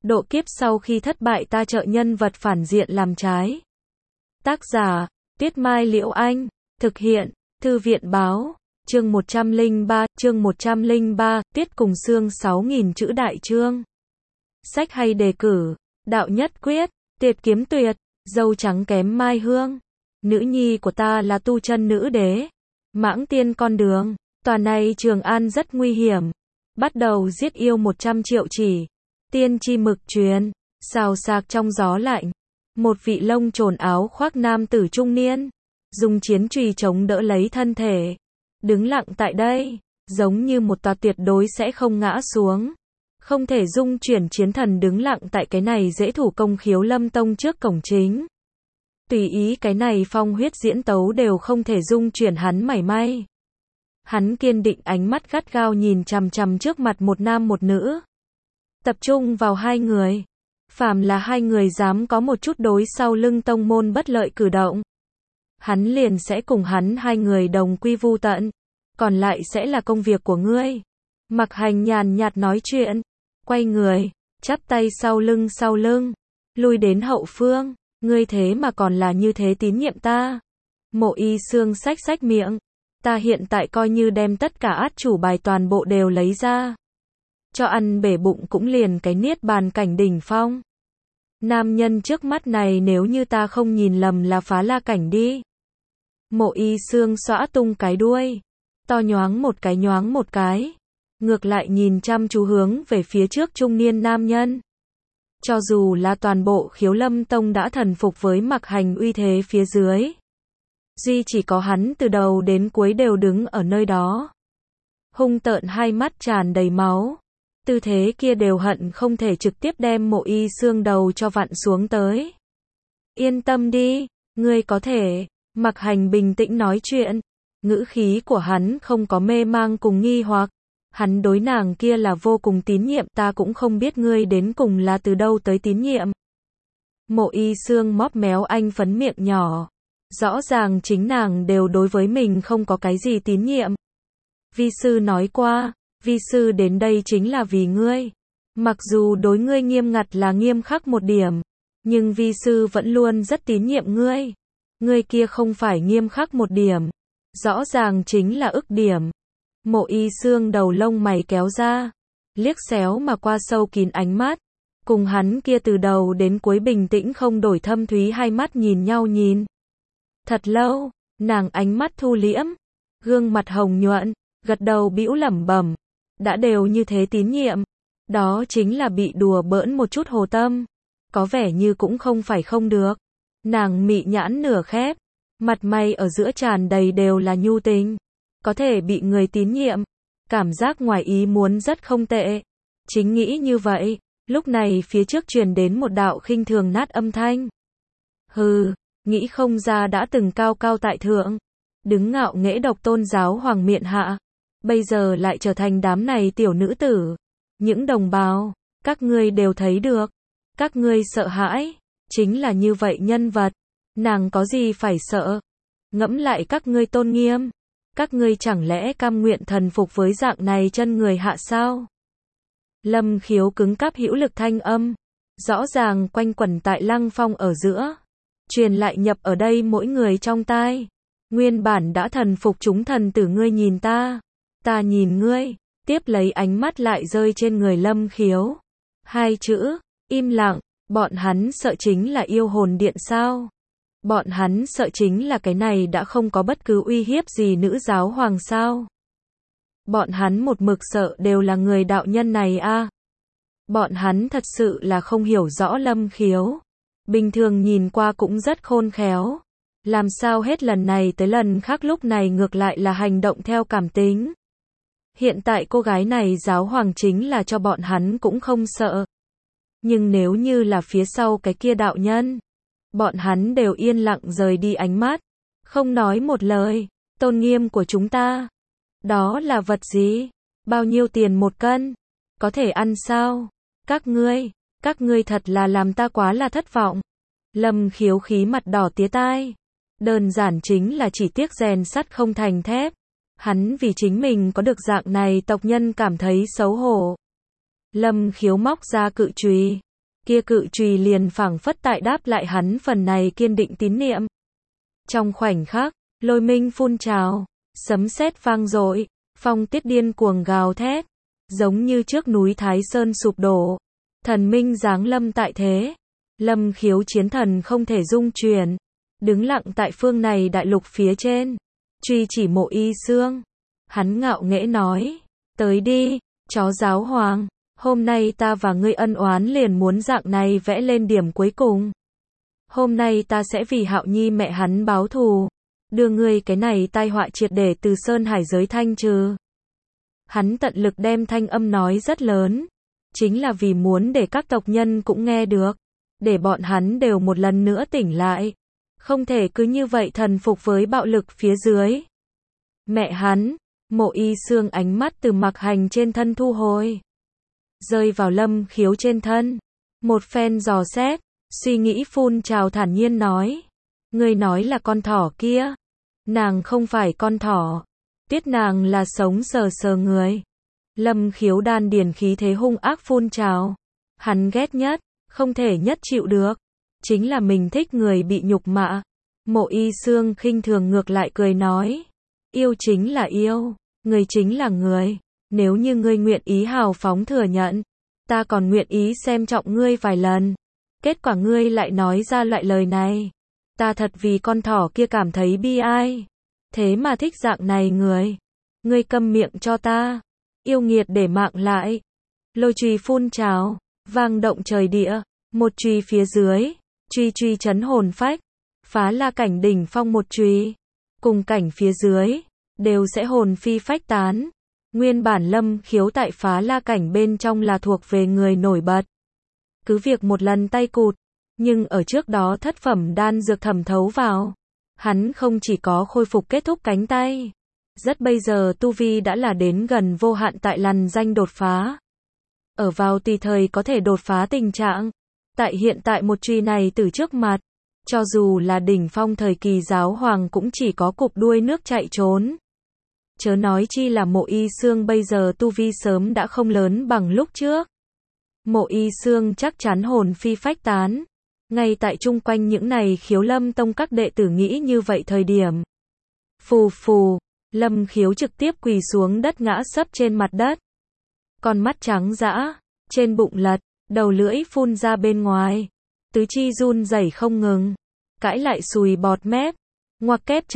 Độ kiếp sau khi thất bại ta trợ nhân vật phản diện làm trái. Tác giả, Tuyết Mai Liễu Anh. Thực hiện, Thư viện Báo. Chương 103, Tiết cùng xương 6.000 chữ đại chương. Sách hay đề cử, đạo nhất quyết, tiệt kiếm tuyệt, dâu trắng kém mai hương. Nữ nhi của ta là tu chân nữ đế. Mãng tiên con đường, tòa này Trường An rất nguy hiểm. Bắt đầu giết yêu 100 triệu chỉ. Tiên tri mực truyền, xào xạc trong gió lạnh. Một vị lông trồn áo khoác nam tử trung niên, dùng chiến chùy chống đỡ lấy thân thể. Đứng lặng tại đây, giống như một tòa tuyệt đối sẽ không ngã xuống. Không thể dung chuyển chiến thần đứng lặng tại cái này dễ thủ công Khiếu Lâm Tông trước cổng chính. Tùy ý cái này phong huyết diễn tấu đều không thể dung chuyển hắn mảy may. Hắn kiên định ánh mắt gắt gao nhìn chằm chằm trước mặt một nam một nữ. Tập trung vào hai người. Phàm là hai người dám có một chút đối sau lưng tông môn bất lợi cử động, hắn liền sẽ cùng hắn hai người đồng quy vu tận. Còn lại sẽ là công việc của ngươi. Mặc Hành nhàn nhạt nói chuyện. Quay người, chắp tay sau lưng, lui đến hậu phương. Ngươi thế mà còn là như thế tín nhiệm ta. Mộ Y Xương xách miệng. Ta hiện tại coi như đem tất cả át chủ bài toàn bộ đều lấy ra. Cho ăn bể bụng cũng liền cái niết bàn cảnh đỉnh phong. Nam nhân trước mắt này nếu như ta không nhìn lầm là Phá La cảnh đi. Mộ Y Xương xõa tung cái đuôi. To nhoáng một cái. Ngược lại nhìn chăm chú hướng về phía trước trung niên nam nhân. Cho dù là toàn bộ Khiếu Lâm Tông đã thần phục với Mặc Hành uy thế phía dưới, duy chỉ có hắn từ đầu đến cuối đều đứng ở nơi đó. Hung tợn hai mắt tràn đầy máu. Tư thế kia đều hận không thể trực tiếp đem Mộ Y Xương đầu cho vặn xuống tới. Yên tâm đi, ngươi có thể. Mặc Hành bình tĩnh nói chuyện. Ngữ khí của hắn không có mê mang cùng nghi hoặc. Hắn đối nàng kia là vô cùng tín nhiệm, ta cũng không biết ngươi đến cùng là từ đâu tới tín nhiệm. Mộ Y Xương móp méo anh phấn miệng nhỏ. Rõ ràng chính nàng đều đối với mình không có cái gì tín nhiệm. Vi sư nói qua, vi sư đến đây chính là vì ngươi. Mặc dù đối ngươi nghiêm ngặt là nghiêm khắc một điểm, nhưng vi sư vẫn luôn rất tín nhiệm ngươi. Ngươi kia không phải nghiêm khắc một điểm, rõ ràng chính là ức điểm. Mộ Y Xương đầu lông mày kéo ra, liếc xéo mà qua sâu kín ánh mắt, cùng hắn kia từ đầu đến cuối bình tĩnh không đổi thâm thúy hai mắt nhìn nhau nhìn. Thật lâu, nàng ánh mắt thu liễm, gương mặt hồng nhuận, gật đầu bĩu lẩm bẩm, đã đều như thế tín nhiệm, đó chính là bị đùa bỡn một chút hồ tâm, có vẻ như cũng không phải không được. Nàng mị nhãn nửa khép, mặt mày ở giữa tràn đầy đều là nhu tình. Có thể bị người tín nhiệm, cảm giác ngoài ý muốn rất không tệ. Chính nghĩ như vậy, lúc này phía trước truyền đến một đạo khinh thường nát âm thanh. Hừ, nghĩ không ra đã từng cao cao tại thượng, đứng ngạo nghễ độc tôn giáo hoàng miện hạ, bây giờ lại trở thành đám này tiểu nữ tử. Những đồng bào, các ngươi đều thấy được, các ngươi sợ hãi, chính là như vậy nhân vật, nàng có gì phải sợ? Ngẫm lại các ngươi tôn nghiêm. Các ngươi chẳng lẽ cam nguyện thần phục với dạng này chân người hạ sao? Lâm Khiếu cứng cáp hữu lực thanh âm, rõ ràng quanh quẩn tại Lăng Phong ở giữa, truyền lại nhập ở đây mỗi người trong tai. Nguyên bản đã thần phục chúng thần tử ngươi nhìn ta nhìn ngươi, tiếp lấy ánh mắt lại rơi trên người Lâm Khiếu. Hai chữ, im lặng, bọn hắn sợ chính là yêu hồn điện sao? Bọn hắn sợ chính là cái này đã không có bất cứ uy hiếp gì nữ giáo hoàng sao? Bọn hắn một mực sợ đều là người đạo nhân này a. Bọn hắn thật sự là không hiểu rõ Lâm Khiếu. Bình thường nhìn qua cũng rất khôn khéo. Làm sao hết lần này tới lần khác lúc này ngược lại là hành động theo cảm tính. Hiện tại cô gái này giáo hoàng chính là cho bọn hắn cũng không sợ. Nhưng nếu như là phía sau cái kia đạo nhân, bọn hắn đều yên lặng rời đi ánh mắt, không nói một lời. Tôn nghiêm của chúng ta, đó là vật gì? Bao nhiêu tiền một cân? Có thể ăn sao? Các ngươi thật là làm ta quá là thất vọng. Lâm Khiếu khí mặt đỏ tía tai. Đơn giản chính là chỉ tiếc rèn sắt không thành thép. Hắn vì chính mình có được dạng này tộc nhân cảm thấy xấu hổ. Lâm Khiếu móc ra cự chùy, kia cự chùy liền phảng phất tại đáp lại hắn phần này kiên định tín niệm. Trong khoảnh khắc, lôi minh phun trào, sấm sét vang dội, phong tiết điên cuồng gào thét, giống như trước núi Thái Sơn sụp đổ, thần minh giáng lâm tại thế. Lâm Khiếu chiến thần không thể dung chuyển, đứng lặng tại phương này đại lục phía trên, truy chỉ Mộ Y Xương. Hắn ngạo nghễ nói, tới đi, chó giáo hoàng, hôm nay ta và ngươi ân oán liền muốn dạng này vẽ lên điểm cuối cùng. Hôm nay ta sẽ vì Hạo Nhi mẹ hắn báo thù, đưa ngươi cái này tai họa triệt để từ Sơn Hải giới thanh trừ. Hắn tận lực đem thanh âm nói rất lớn, chính là vì muốn để các tộc nhân cũng nghe được, để bọn hắn đều một lần nữa tỉnh lại, không thể cứ như vậy thần phục với bạo lực phía dưới. Mẹ hắn, Mộ Y Xương ánh mắt từ Mặc Hành trên thân thu hồi, rơi vào Lâm Khiếu trên thân, một phen dò xét, suy nghĩ phun trào thản nhiên nói, ngươi nói là con thỏ kia, nàng không phải con thỏ, tiết nàng là sống sờ sờ người. Lâm Khiếu đan điền khí thế hung ác phun trào, hắn ghét nhất, không thể nhất chịu được, chính là mình thích người bị nhục mạ. Mộ Y Xương khinh thường ngược lại cười nói, yêu chính là yêu, người chính là người, nếu như ngươi nguyện ý hào phóng thừa nhận, ta còn nguyện ý xem trọng ngươi vài lần. Kết quả ngươi lại nói ra loại lời này, ta thật vì con thỏ kia cảm thấy bi ai, thế mà thích dạng này người, ngươi câm miệng cho ta, yêu nghiệt để mạng lại. Lôi chùy phun trào, vang động trời địa, một chùy phía dưới, chùy chấn hồn phách, phá la cảnh đỉnh phong một chùy, cùng cảnh phía dưới, đều sẽ hồn phi phách tán. Nguyên bản Lâm Khiếu tại phá la cảnh bên trong là thuộc về người nổi bật, cứ việc một lần tay cụt, nhưng ở trước đó thất phẩm đan dược thẩm thấu vào, hắn không chỉ có khôi phục kết thúc cánh tay, rất bây giờ tu vi đã là đến gần vô hạn tại lằn danh đột phá. Ở vào tùy thời có thể đột phá tình trạng, tại hiện tại một chùy này từ trước mặt, cho dù là đỉnh phong thời kỳ giáo hoàng cũng chỉ có cục đuôi nước chạy trốn. Chớ nói chi là Mộ Y Xương bây giờ tu vi sớm đã không lớn bằng lúc trước. Mộ Y Xương chắc chắn hồn phi phách tán. Ngay tại chung quanh những này Khiếu Lâm Tông các đệ tử nghĩ như vậy thời điểm. Phù phù, Lâm Khiếu trực tiếp quỳ xuống đất ngã sấp trên mặt đất. Con mắt trắng dã, trên bụng lật, đầu lưỡi phun ra bên ngoài. Tứ chi run rẩy không ngừng. Cãi lại sùi bọt mép. Ngoặc kép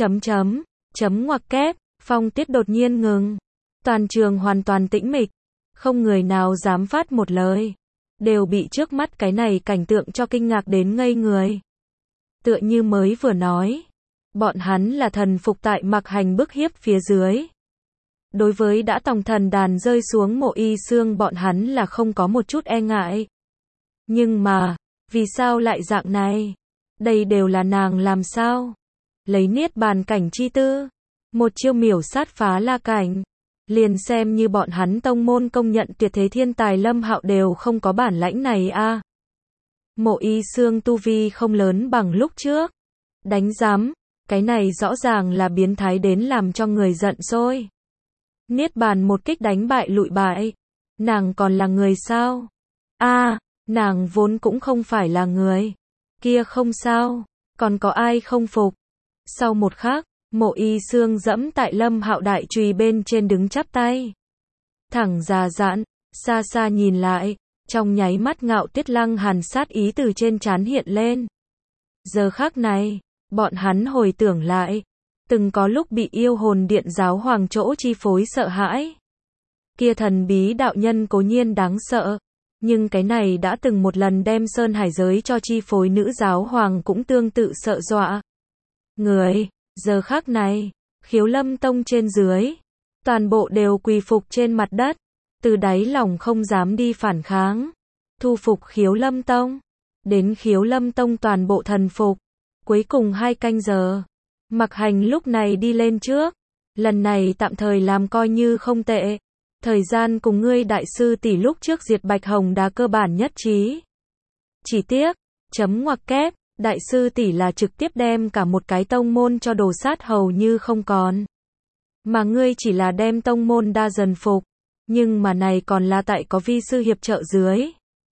chấm ngoặc kép, phong tiết đột nhiên ngừng. Toàn trường hoàn toàn tĩnh mịch. Không người nào dám phát một lời. Đều bị trước mắt cái này cảnh tượng cho kinh ngạc đến ngây người. Tựa như mới vừa nói, bọn hắn là thần phục tại Mặc Hành bức hiếp phía dưới. Đối với đã tòng thần đàn rơi xuống Mộ Y Xương bọn hắn là không có một chút e ngại. Nhưng mà, vì sao lại dạng này? Đây đều là nàng làm sao? Lấy niết bàn cảnh chi tư, một chiêu miểu sát phá la cảnh. Liền xem như bọn hắn tông môn công nhận tuyệt thế thiên tài Lâm Hạo đều không có bản lãnh này a. Mộ Y Xương tu vi không lớn bằng lúc trước. Đánh giám, cái này rõ ràng là biến thái đến làm cho người giận sôi. Niết bàn một kích đánh bại lụi bại. Nàng còn là người sao? Nàng vốn cũng không phải là người. Kia không sao, còn có ai không phục? Sau một khắc, Mộ Y Xương dẫm tại Lâm Hạo đại chùy bên trên đứng chắp tay. Thẳng già dạn, xa xa nhìn lại, trong nháy mắt Ngạo Tiết Lăng hàn sát ý từ trên trán hiện lên. Giờ khắc này, bọn hắn hồi tưởng lại, từng có lúc bị yêu hồn điện giáo hoàng chỗ chi phối sợ hãi. Kia thần bí đạo nhân cố nhiên đáng sợ, nhưng cái này đã từng một lần đem Sơn Hải giới cho chi phối nữ giáo hoàng cũng tương tự sợ dọa. Người, giờ khắc này, Khiếu Lâm Tông trên dưới, toàn bộ đều quỳ phục trên mặt đất, từ đáy lòng không dám đi phản kháng, thu phục Khiếu Lâm Tông, đến Khiếu Lâm Tông toàn bộ thần phục. Cuối cùng 2 canh giờ, Mặc Hành lúc này đi lên trước, lần này tạm thời làm coi như không tệ. Thời gian cùng ngươi đại sư tỷ lúc trước diệt Bạch Hồng đã cơ bản nhất trí. Chỉ tiếc, ngoặc kép, đại sư tỷ là trực tiếp đem cả một cái tông môn cho đổ sát hầu như không còn. Mà ngươi chỉ là đem tông môn đa dần phục, nhưng mà này còn là tại có vi sư hiệp trợ dưới.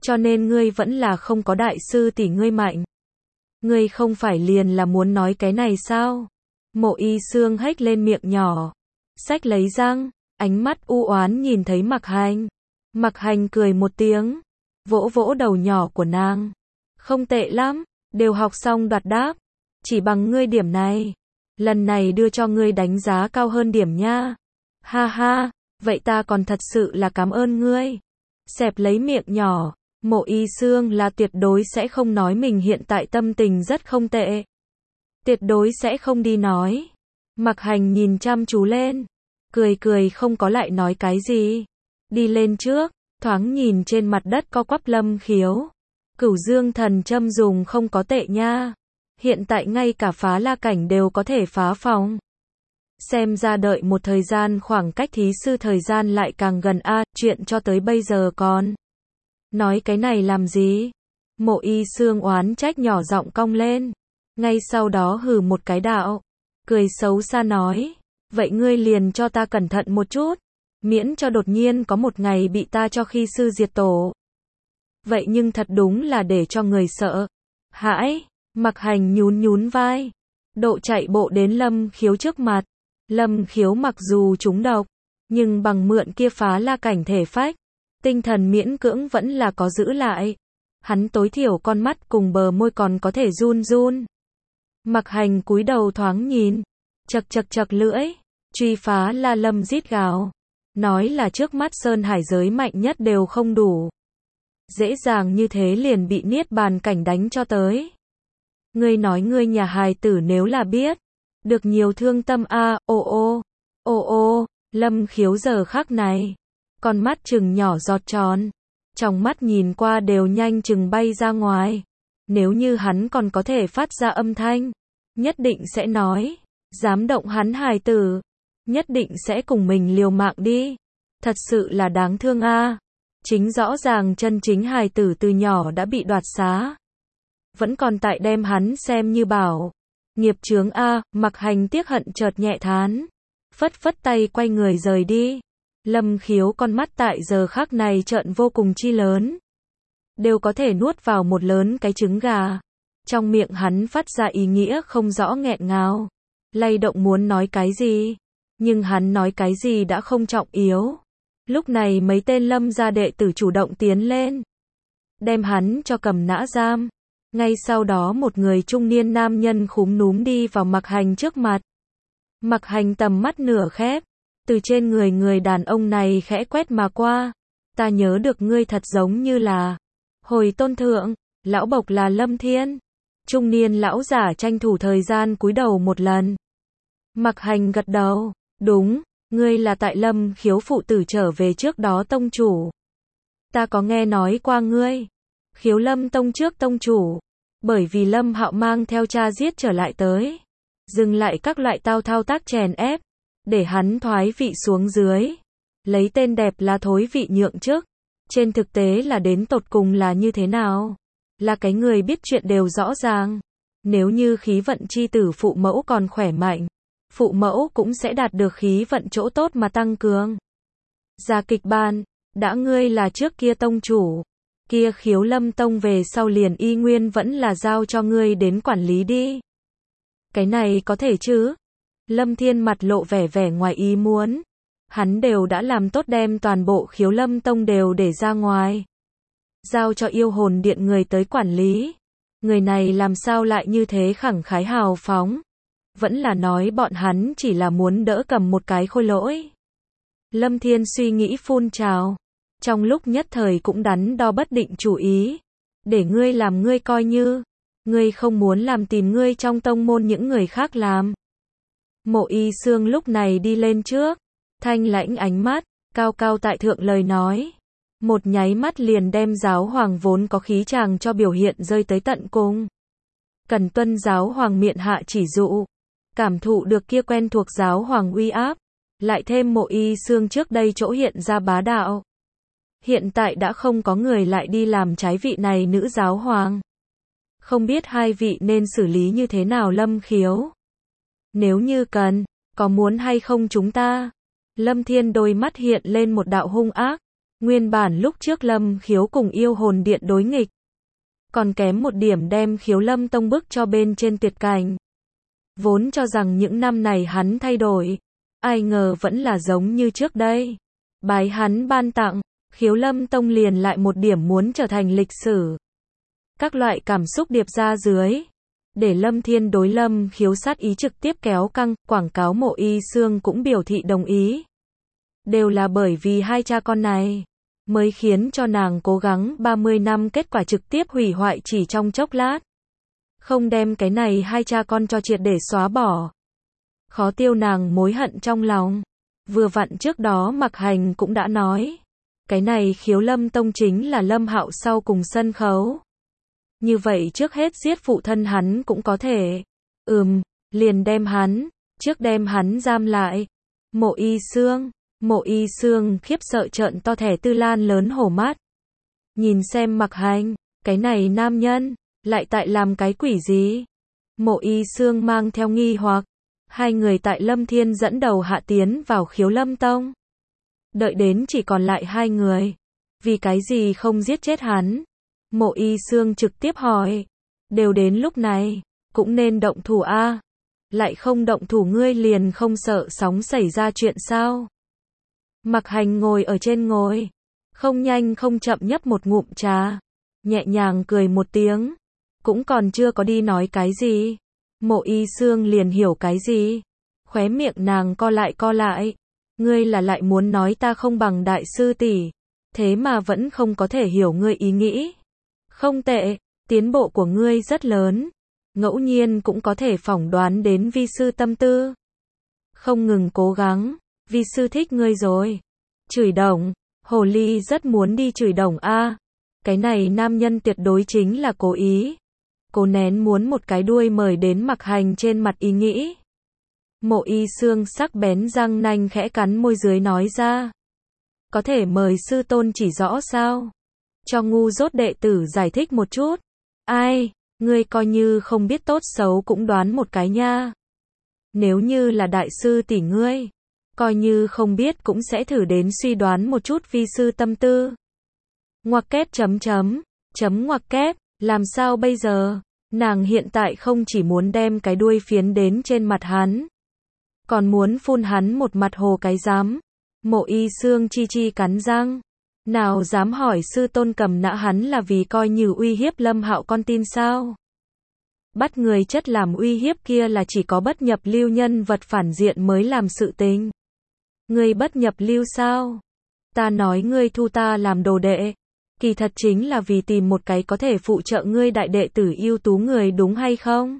cho nên ngươi vẫn là không có đại sư tỷ ngươi mạnh. Ngươi không phải liền là muốn nói cái này sao? Mộ Y Xương hếch lên miệng nhỏ, xách lấy răng, ánh mắt u oán nhìn thấy Mặc Hành. Mặc Hành cười một tiếng, vỗ vỗ đầu nhỏ của nàng. Không tệ lắm, đều học xong đoạt đáp. Chỉ bằng ngươi điểm này, lần này đưa cho ngươi đánh giá cao hơn điểm nha. Ha ha, vậy ta còn thật sự là cảm ơn ngươi. Xẹp lấy miệng nhỏ, Mộ Y Xương là tuyệt đối sẽ không nói mình hiện tại tâm tình rất không tệ. Tuyệt đối sẽ không đi nói. Mặc Hành nhìn chăm chú lên, cười cười không có lại nói cái gì. Đi lên trước, thoáng nhìn trên mặt đất co quắp Lâm Khiếu. Cửu Dương thần châm dùng không có tệ nha. Hiện tại ngay cả phá la cảnh đều có thể phá phòng. Xem ra đợi một thời gian khoảng cách thí sư thời gian lại càng gần a, chuyện cho tới bây giờ còn. Nói cái này làm gì? Mộ Y Xương oán trách nhỏ giọng cong lên. Ngay sau đó hừ một cái đạo. Cười xấu xa nói. Vậy ngươi liền cho ta cẩn thận một chút. Miễn cho đột nhiên có một ngày bị ta cho khi sư diệt tổ. Vậy nhưng thật đúng là để cho người sợ. Hãi, Mặc Hành nhún nhún vai. Độ chạy bộ đến Lâm Khiếu trước mặt. Lâm Khiếu mặc dù trúng độc, nhưng bằng mượn kia phá la cảnh thể phách, tinh thần miễn cưỡng vẫn là có giữ lại. Hắn tối thiểu con mắt cùng bờ môi còn có thể run run. Mặc Hành cúi đầu thoáng nhìn, chật lưỡi, truy phá la lâm rít gào. Nói là trước mắt sơn hải giới mạnh nhất đều không đủ. Dễ dàng như thế liền bị niết bàn cảnh đánh cho tới. Ngươi nói ngươi nhà hài tử nếu là biết, được nhiều thương tâm a, Lâm Khiếu giờ khắc này, con mắt trừng nhỏ giọt tròn, trong mắt nhìn qua đều nhanh chừng bay ra ngoài. Nếu như hắn còn có thể phát ra âm thanh, nhất định sẽ nói, dám động hắn hài tử, nhất định sẽ cùng mình liều mạng đi. Thật sự là đáng thương a. Chính rõ ràng chân chính hài tử từ nhỏ đã bị đoạt xá, vẫn còn tại đem hắn xem như bảo. Nghiệp chướng a, Mặc Hành tiếc hận chợt nhẹ thán, phất phất tay quay người rời đi. Lâm Khiếu con mắt tại giờ khắc này trợn vô cùng chi lớn, đều có thể nuốt vào một lớn cái trứng gà. Trong miệng hắn phát ra ý nghĩa không rõ nghẹn ngào, lay động muốn nói cái gì, nhưng hắn nói cái gì đã không trọng yếu. Lúc này mấy tên Lâm gia đệ tử chủ động tiến lên, đem hắn cho cầm nã giam. Ngay sau đó một người trung niên nam nhân khúm núm đi vào Mặc Hành trước mặt. Mặc Hành tầm mắt nửa khép, từ trên người đàn ông này khẽ quét mà qua. Ta nhớ được ngươi thật giống như là hồi tôn thượng, lão bộc là Lâm Thiên. Trung niên lão giả tranh thủ thời gian cúi đầu một lần. Mặc Hành gật đầu, đúng, ngươi là tại Lâm Khiếu phụ tử trở về trước đó tông chủ. Ta có nghe nói qua ngươi. Khiếu Lâm tông trước tông chủ, bởi vì Lâm Hạo mang theo cha giết trở lại tới, dừng lại các loại thao tác chèn ép, để hắn thoái vị xuống dưới, lấy tên đẹp là thối vị nhượng chức. Trên thực tế là đến tột cùng là như thế nào? Là cái người biết chuyện đều rõ ràng. Nếu như khí vận chi tử phụ mẫu còn khỏe mạnh, phụ mẫu cũng sẽ đạt được khí vận chỗ tốt mà tăng cường. Ra kịch bản, đã ngươi là trước kia tông chủ, kia Khiếu Lâm tông về sau liền y nguyên vẫn là giao cho ngươi đến quản lý đi. Cái này có thể chứ? Lâm Thiên mặt lộ vẻ ngoài ý muốn. Hắn đều đã làm tốt đem toàn bộ Khiếu Lâm tông đều để ra ngoài, giao cho yêu hồn điện người tới quản lý. Người này làm sao lại như thế khẳng khái hào phóng? Vẫn là nói bọn hắn chỉ là muốn đỡ cầm một cái khôi lỗi. Lâm Thiên suy nghĩ phun trào, trong lúc nhất thời cũng đắn đo bất định chủ ý. Để ngươi làm ngươi coi như, ngươi không muốn làm tìm ngươi trong tông môn những người khác làm. Mộ Y Xương lúc này đi lên trước, thanh lãnh ánh mắt, cao cao tại thượng lời nói. Một nháy mắt liền đem giáo hoàng vốn có khí chàng cho biểu hiện rơi tới tận cùng. Cần tuân giáo hoàng miện hạ chỉ dụ, cảm thụ được kia quen thuộc giáo hoàng uy áp, lại thêm Mộ Y Xương trước đây chỗ hiện ra bá đạo. Hiện tại đã không có người lại đi làm trái vị này nữ giáo hoàng. Không biết hai vị nên xử lý như thế nào Lâm Khiếu? Nếu như cần, có muốn hay không chúng ta? Lâm Thiên đôi mắt hiện lên một đạo hung ác. Nguyên bản lúc trước Lâm Khiếu cùng yêu hồn điện đối nghịch, còn kém một điểm đem Khiếu Lâm Tông bức cho bên trên tuyệt cảnh. Vốn cho rằng những năm này hắn thay đổi, ai ngờ vẫn là giống như trước đây. Bái hắn ban tặng, Khiếu Lâm Tông liền lại một điểm muốn trở thành lịch sử. Các loại cảm xúc điệp ra dưới, để Lâm Thiên đối Lâm Khiếu sát ý trực tiếp kéo căng, quảng cáo Mộ Y Xương cũng biểu thị đồng ý. Đều là bởi vì hai cha con này, mới khiến cho nàng cố gắng 30 năm kết quả trực tiếp hủy hoại chỉ trong chốc lát. Không đem cái này hai cha con cho triệt để xóa bỏ. Khó tiêu nàng mối hận trong lòng. Vừa vặn trước đó Mặc Hành cũng đã nói, cái này Khiếu Lâm Tông chính là Lâm Hạo sau cùng sân khấu. Như vậy trước hết giết phụ thân hắn cũng có thể. Liền đem hắn giam lại. Mộ Y Xương khiếp sợ trợn to thẻ tư lan lớn hổ mắt. Nhìn xem Mặc Hành, cái này nam nhân, lại tại làm cái quỷ gì? Mộ Y Xương mang theo nghi hoặc. Hai người tại Lâm Thiên dẫn đầu hạ tiến vào Khiếu Lâm Tông. Đợi đến chỉ còn lại hai người. Vì cái gì không giết chết hắn? Mộ Y Xương trực tiếp hỏi. Đều đến lúc này, cũng nên động thủ a. Lại không động thủ ngươi liền không sợ sóng xảy ra chuyện sao? Mặc Hành ngồi ở trên ngồi. Không nhanh không chậm nhấp một ngụm trà. Nhẹ nhàng cười một tiếng. Cũng còn chưa có đi nói cái gì. Mộ Y Xương liền hiểu cái gì. Khóe miệng nàng co lại. Ngươi là lại muốn nói ta không bằng đại sư tỷ, thế mà vẫn không có thể hiểu ngươi ý nghĩ. Không tệ, tiến bộ của ngươi rất lớn. Ngẫu nhiên cũng có thể phỏng đoán đến vi sư tâm tư. Không ngừng cố gắng, vi sư thích ngươi rồi. Chửi đồng, hồ ly rất muốn đi chửi đồng a. Cái này nam nhân tuyệt đối chính là cố ý. Cố nén muốn một cái đuôi mời đến Mặc Hành trên mặt ý nghĩ. Mộ Y Xương sắc bén răng nanh khẽ cắn môi dưới nói ra. Có thể mời sư tôn chỉ rõ sao? Cho ngu dốt đệ tử giải thích một chút. Ai, ngươi coi như không biết tốt xấu cũng đoán một cái nha. Nếu như là đại sư tỷ ngươi, coi như không biết cũng sẽ thử đến suy đoán một chút vi sư tâm tư. Ngoặc kép ngoặc kép, làm sao bây giờ? Nàng hiện tại không chỉ muốn đem cái đuôi phiến đến trên mặt hắn, còn muốn phun hắn một mặt hồ cái dám. Mộ Y Xương chi cắn răng. Nào dám hỏi sư tôn cầm nã hắn là vì coi như uy hiếp Lâm Hạo con tin sao? Bắt người chất làm uy hiếp kia là chỉ có bất nhập lưu nhân vật phản diện mới làm sự tình. Ngươi bất nhập lưu sao? Ta nói ngươi thu ta làm đồ đệ, kỳ thật chính là vì tìm một cái có thể phụ trợ ngươi đại đệ tử ưu tú người đúng hay không?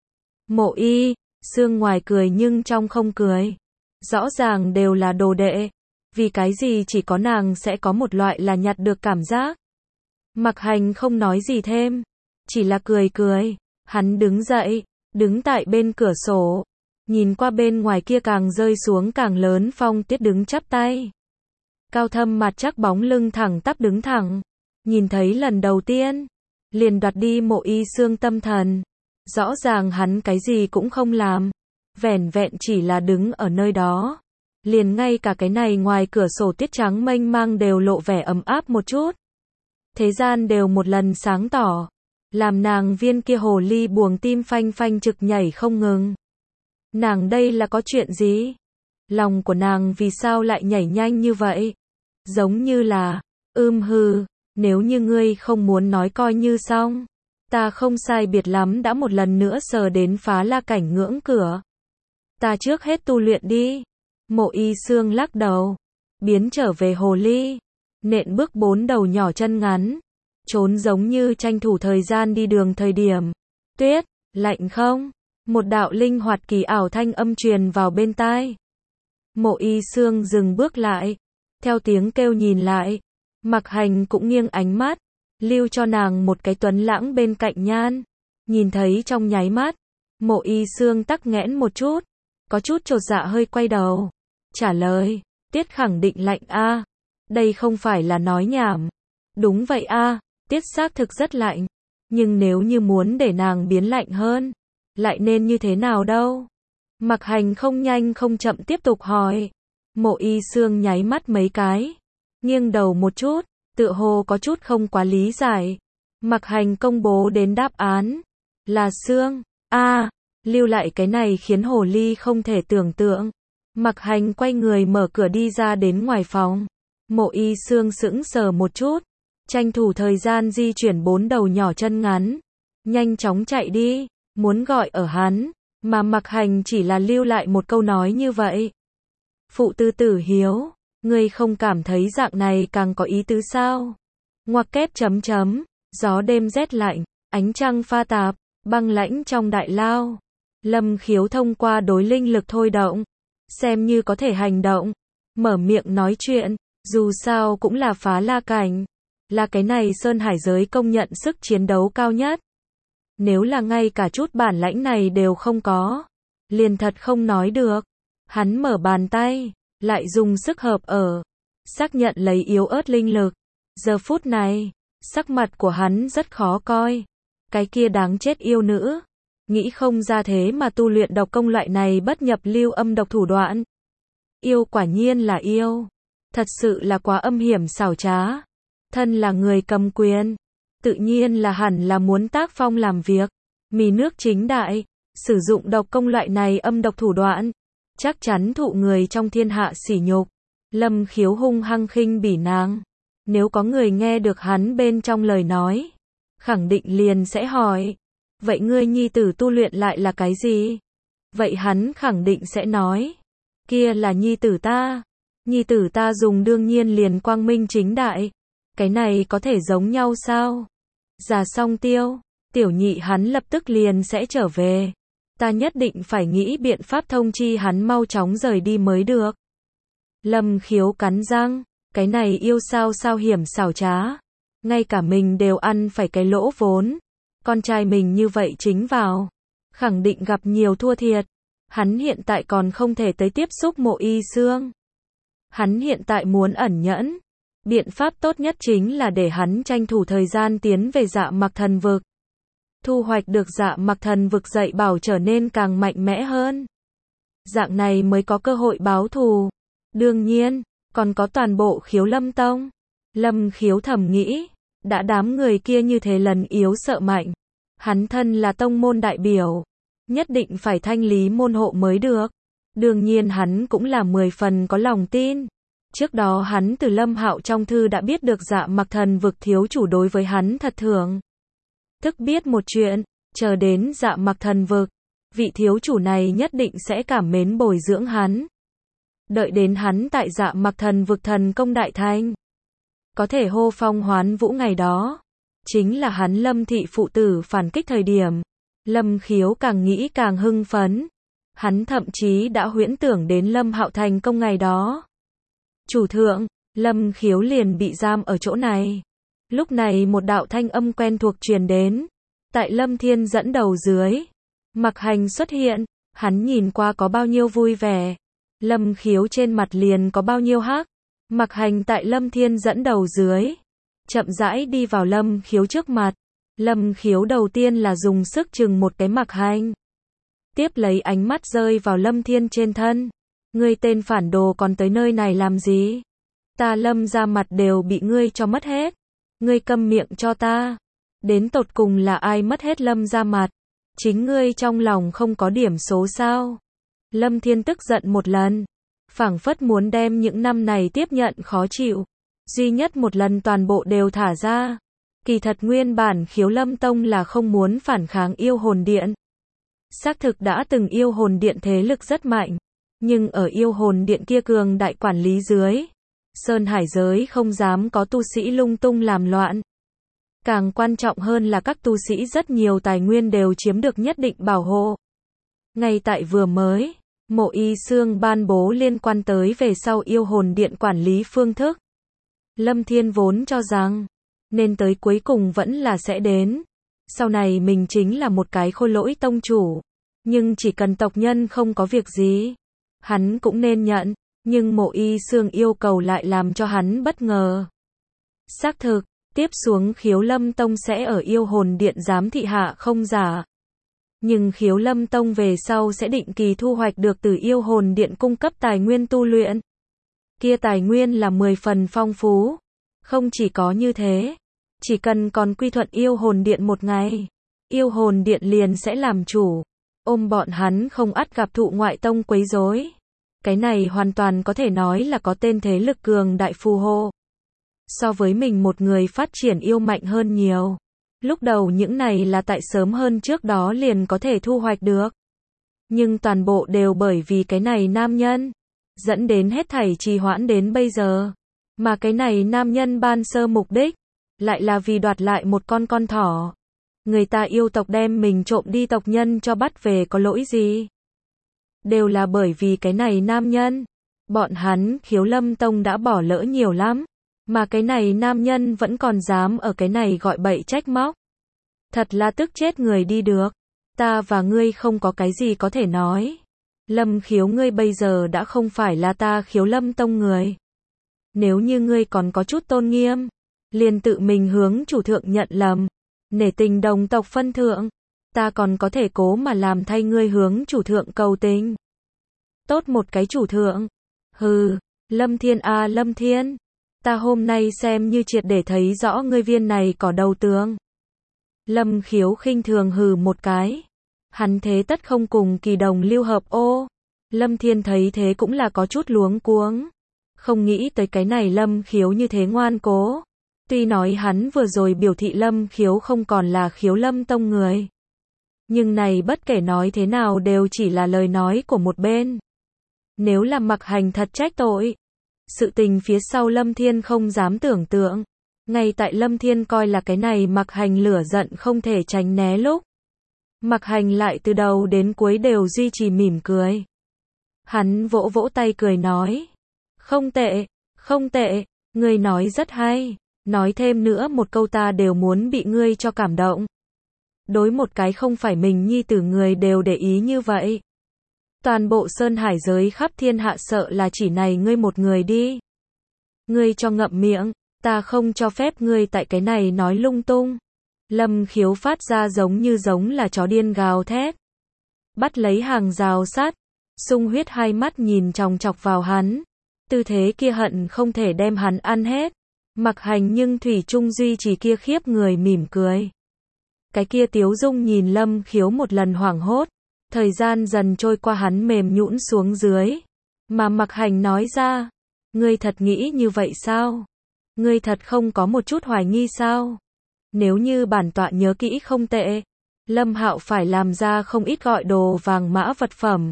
Mộ Y Xương ngoài cười nhưng trong không cười. Rõ ràng đều là đồ đệ. Vì cái gì chỉ có nàng sẽ có một loại là nhặt được cảm giác. Mặc Hành không nói gì thêm. Chỉ là cười. Hắn đứng dậy, đứng tại bên cửa sổ. Nhìn qua bên ngoài kia càng rơi xuống càng lớn phong tuyết đứng chắp tay. Cao thâm mặt chắc bóng lưng thẳng tắp đứng thẳng. Nhìn thấy lần đầu tiên, liền đoạt đi Mộ Y Xương tâm thần. Rõ ràng hắn cái gì cũng không làm. Vẻn vẹn chỉ là đứng ở nơi đó. Liền ngay cả cái này ngoài cửa sổ tuyết trắng mênh mang đều lộ vẻ ấm áp một chút. Thế gian đều một lần sáng tỏ. Làm nàng viên kia hồ ly buồng tim phanh phanh trực nhảy không ngừng. Nàng đây là có chuyện gì? Lòng của nàng vì sao lại nhảy nhanh như vậy? Giống như là, hừ, nếu như ngươi không muốn nói coi như xong. Ta không sai biệt lắm đã một lần nữa sờ đến phá la cảnh ngưỡng cửa. Ta trước hết tu luyện đi. Mộ Y Xương lắc đầu, biến trở về hồ ly, nện bước 4 đầu nhỏ chân ngắn, trốn giống như tranh thủ thời gian đi đường thời điểm. Tuyết, lạnh không? Một đạo linh hoạt kỳ ảo thanh âm truyền vào bên tai. Mộ Y Xương dừng bước lại, theo tiếng kêu nhìn lại, Mặc Hành cũng nghiêng ánh mắt, lưu cho nàng một cái tuấn lãng bên cạnh nhan. Nhìn thấy trong nháy mắt, Mộ Y Xương tắc nghẽn một chút, có chút chột dạ hơi quay đầu, trả lời, tiết khẳng định lạnh a. Đây không phải là nói nhảm. Đúng vậy a, tiết xác thực rất lạnh, nhưng nếu như muốn để nàng biến lạnh hơn, lại nên như thế nào đâu? Mặc Hành không nhanh không chậm tiếp tục hỏi. Mộ Y Xương nháy mắt mấy cái, nghiêng đầu một chút, tựa hồ có chút không quá lý giải. Mặc Hành công bố đến đáp án, là xương. Lưu lại cái này khiến hồ ly không thể tưởng tượng. Mặc Hành quay người mở cửa đi ra đến ngoài phòng. Mộ Y Xương sững sờ một chút, tranh thủ thời gian di chuyển 4 đầu nhỏ chân ngắn, nhanh chóng chạy đi, muốn gọi ở hắn, mà Mặc Hành chỉ là lưu lại một câu nói như vậy. Phụ tư Tử Hiếu, ngươi không cảm thấy dạng này càng có ý tứ sao? Ngoặc kép chấm chấm, gió đêm rét lạnh, ánh trăng pha tạp, băng lãnh trong đại lao. Lâm Khiếu thông qua đối linh lực thôi động, xem như có thể hành động, mở miệng nói chuyện, dù sao cũng là phá la cảnh, là cái này sơn hải giới công nhận sức chiến đấu cao nhất. Nếu là ngay cả chút bản lãnh này đều không có, liền thật không nói được. Hắn mở bàn tay, lại dùng sức hợp ở, xác nhận lấy yếu ớt linh lực. Giờ phút này, sắc mặt của hắn rất khó coi. Cái kia đáng chết yêu nữ, nghĩ không ra thế mà tu luyện độc công loại này bất nhập lưu âm độc thủ đoạn. Yêu quả nhiên là yêu, thật sự là quá âm hiểm xảo trá. Thân là người cầm quyền, tự nhiên là hẳn là muốn tác phong làm việc, mì nước chính đại, sử dụng độc công loại này âm độc thủ đoạn, chắc chắn thụ người trong thiên hạ sỉ nhục. Lâm Khiếu hung hăng khinh bỉ nàng. Nếu có người nghe được hắn bên trong lời nói, khẳng định liền sẽ hỏi, vậy ngươi nhi tử tu luyện lại là cái gì? Vậy hắn khẳng định sẽ nói, kia là nhi tử ta. Nhi tử ta dùng đương nhiên liền quang minh chính đại. Cái này có thể giống nhau sao? Già song tiêu, tiểu nhị hắn lập tức liền sẽ trở về. Ta nhất định phải nghĩ biện pháp thông chi hắn mau chóng rời đi mới được. Lâm Khiếu cắn răng, cái này yêu sao hiểm xảo trá. Ngay cả mình đều ăn phải cái lỗ vốn. Con trai mình như vậy chính vào, khẳng định gặp nhiều thua thiệt. Hắn hiện tại còn không thể tới tiếp xúc Mộ Y Xương. Hắn hiện tại muốn ẩn nhẫn. Biện pháp tốt nhất chính là để hắn tranh thủ thời gian tiến về Dạ Mặc Thần Vực. Thu hoạch được Dạ Mặc Thần Vực dạy bảo trở nên càng mạnh mẽ hơn. Dạng này mới có cơ hội báo thù. Đương nhiên, còn có toàn bộ Khiếu Lâm Tông. Lâm Khiếu thầm nghĩ, đã đám người kia như thế lần yếu sợ mạnh. Hắn thân là tông môn đại biểu, nhất định phải thanh lý môn hộ mới được. Đương nhiên hắn cũng là 10 phần có lòng tin. Trước đó hắn từ Lâm Hạo trong thư đã biết được Dạ Mặc Thần Vực thiếu chủ đối với hắn thật thưởng. Thức biết một chuyện, chờ đến Dạ Mặc Thần Vực, vị thiếu chủ này nhất định sẽ cảm mến bồi dưỡng hắn. Đợi đến hắn tại Dạ Mặc Thần Vực thần công đại thành, có thể hô phong hoán vũ ngày đó, chính là hắn Lâm thị phụ tử phản kích thời điểm. Lâm Khiếu càng nghĩ càng hưng phấn. Hắn thậm chí đã huyễn tưởng đến Lâm Hạo thành công ngày đó. Chủ thượng, Lâm Khiếu liền bị giam ở chỗ này. Lúc này một đạo thanh âm quen thuộc truyền đến. Tại Lâm Thiên dẫn đầu dưới, Mặc Hành xuất hiện, hắn nhìn qua có bao nhiêu vui vẻ. Lâm Khiếu trên mặt liền có bao nhiêu hắc. Mặc Hành tại Lâm Thiên dẫn đầu dưới, chậm rãi đi vào Lâm Khiếu trước mặt. Lâm Khiếu đầu tiên là dùng sức chừng một cái Mặc Hành. Tiếp lấy ánh mắt rơi vào Lâm Thiên trên thân. Ngươi tên phản đồ còn tới nơi này làm gì? Ta Lâm ra mặt đều bị ngươi cho mất hết. Ngươi câm miệng cho ta. Đến tột cùng là ai mất hết Lâm ra mặt? Chính ngươi trong lòng không có điểm số sao? Lâm Thiên tức giận một lần, phảng phất muốn đem những năm này tiếp nhận khó chịu, duy nhất một lần toàn bộ đều thả ra. Kỳ thật nguyên bản Khiếu Lâm Tông là không muốn phản kháng yêu hồn điện. Xác thực đã từng yêu hồn điện thế lực rất mạnh, nhưng ở yêu hồn điện kia cường đại quản lý dưới, sơn hải giới không dám có tu sĩ lung tung làm loạn. Càng quan trọng hơn là các tu sĩ rất nhiều tài nguyên đều chiếm được nhất định bảo hộ. Ngay tại vừa mới, Mộ Y Xương ban bố liên quan tới về sau yêu hồn điện quản lý phương thức. Lâm Thiên vốn cho rằng, nên tới cuối cùng vẫn là sẽ đến. Sau này mình chính là một cái khôi lỗi tông chủ. Nhưng chỉ cần tộc nhân không có việc gì, hắn cũng nên nhận. Nhưng Mộ Y Xương yêu cầu lại làm cho hắn bất ngờ. Xác thực, tiếp xuống Khiếu Lâm Tông sẽ ở yêu hồn điện giám thị hạ không giả. Nhưng Khiếu Lâm Tông về sau sẽ định kỳ thu hoạch được từ yêu hồn điện cung cấp tài nguyên tu luyện. kia tài nguyên là 10 phần phong phú. Không chỉ có như thế, chỉ cần còn quy thuận yêu hồn điện một ngày, yêu hồn điện liền sẽ làm chủ, ôm bọn hắn không ắt gặp thụ ngoại tông quấy rối. Cái này hoàn toàn có thể nói là có tên thế lực cường đại phù hộ. So với mình một người phát triển yêu mạnh hơn nhiều. Lúc đầu những này là tại sớm hơn trước đó liền có thể thu hoạch được. Nhưng toàn bộ đều bởi vì cái này nam nhân, dẫn đến hết thảy trì hoãn đến bây giờ. Mà cái này nam nhân ban sơ mục đích, lại là vì đoạt lại một con thỏ. Người ta yêu tộc đem mình trộm đi tộc nhân cho bắt về có lỗi gì? Đều là bởi vì cái này nam nhân. Bọn hắn, Khiếu Lâm Tông đã bỏ lỡ nhiều lắm. Mà cái này nam nhân vẫn còn dám ở cái này gọi bậy trách móc. Thật là tức chết người đi được. Ta và ngươi không có cái gì có thể nói. Lâm Khiếu, ngươi bây giờ đã không phải là ta Khiếu Lâm Tông người. Nếu như ngươi còn có chút tôn nghiêm, liền tự mình hướng chủ thượng nhận lầm, nể tình đồng tộc phân thượng, ta còn có thể cố mà làm thay ngươi hướng chủ thượng cầu tình. Tốt một cái chủ thượng. Hừ, Lâm Thiên à Lâm Thiên, ta hôm nay xem như triệt để thấy rõ ngươi viên này cỏ đầu tường. Lâm Khiếu khinh thường hừ một cái. Hắn thế tất không cùng Kỳ Đồng lưu hợp ô. Lâm Thiên thấy thế cũng là có chút luống cuống. Không nghĩ tới cái này Lâm Khiếu như thế ngoan cố. Tuy nói hắn vừa rồi biểu thị Lâm Khiếu không còn là Khiếu Lâm Tông người. Nhưng này bất kể nói thế nào đều chỉ là lời nói của một bên. Nếu là Mặc Hành thật trách tội. Sự tình phía sau Lâm Thiên không dám tưởng tượng. Ngay tại Lâm Thiên coi là cái này Mặc Hành lửa giận không thể tránh né lúc. Mặc Hành lại từ đầu đến cuối đều duy trì mỉm cười. Hắn vỗ vỗ tay cười nói. Không tệ, không tệ, ngươi nói rất hay. Nói thêm nữa một câu ta đều muốn bị ngươi cho cảm động. Đối một cái không phải mình nhi tử người đều để ý như vậy. Toàn bộ Sơn Hải giới khắp thiên hạ sợ là chỉ này ngươi một người đi. Ngươi cho ngậm miệng, ta không cho phép ngươi tại cái này nói lung tung. Lâm Khiếu phát ra giống là chó điên gào thét. Bắt lấy hàng rào sắt, sung huyết hai mắt nhìn chòng chọc vào hắn. Tư thế kia hận không thể đem hắn ăn hết. Mặc Hành nhưng thủy chung duy trì kia khiếp người mỉm cười. Cái kia tiếu dung nhìn Lâm Khiếu một lần hoảng hốt. Thời gian dần trôi qua hắn mềm nhũn xuống dưới. Mà Mặc Hành nói ra. Ngươi thật nghĩ như vậy sao? Ngươi thật không có một chút hoài nghi sao? Nếu như bản tọa nhớ kỹ không tệ, Lâm Hạo phải làm ra không ít gọi đồ vàng mã vật phẩm.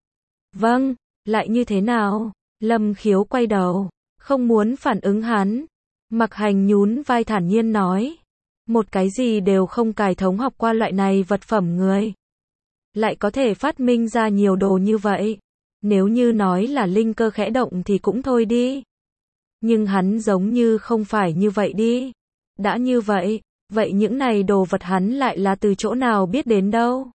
Vâng, lại như thế nào? Lâm Khiếu quay đầu, không muốn phản ứng hắn. Mặc Hành nhún vai thản nhiên nói. Một cái gì đều không cài thống học qua loại này vật phẩm người. Lại có thể phát minh ra nhiều đồ như vậy. Nếu như nói là linh cơ khẽ động thì cũng thôi đi. Nhưng hắn giống như không phải như vậy đi. Đã như vậy, vậy những này đồ vật hắn lại là từ chỗ nào biết đến đâu?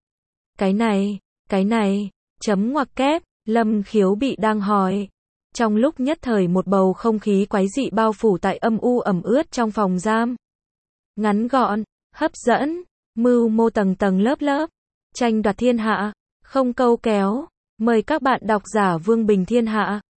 Cái này, chấm ngoặc kép, Lâm Khiếu bị đang hỏi. Trong lúc nhất thời một bầu không khí quái dị bao phủ tại âm u ẩm ướt trong phòng giam. Ngắn gọn, hấp dẫn, mưu mô tầng tầng lớp lớp, tranh đoạt thiên hạ, không câu kéo. Mời các bạn độc giả Vương Bình Thiên Hạ.